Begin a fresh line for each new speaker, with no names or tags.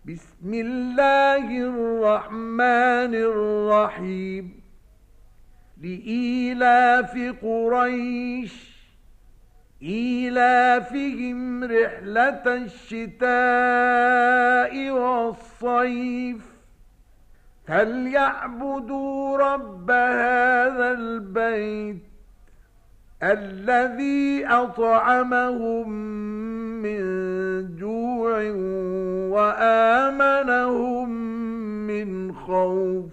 بسم الله الرحمن الرحيم لإيلاف قريش إيلافهم رحلة الشتاء والصيف فليعبدوا رب هذا البيت الذي أطعمهم من جوع وآمنهم من خوف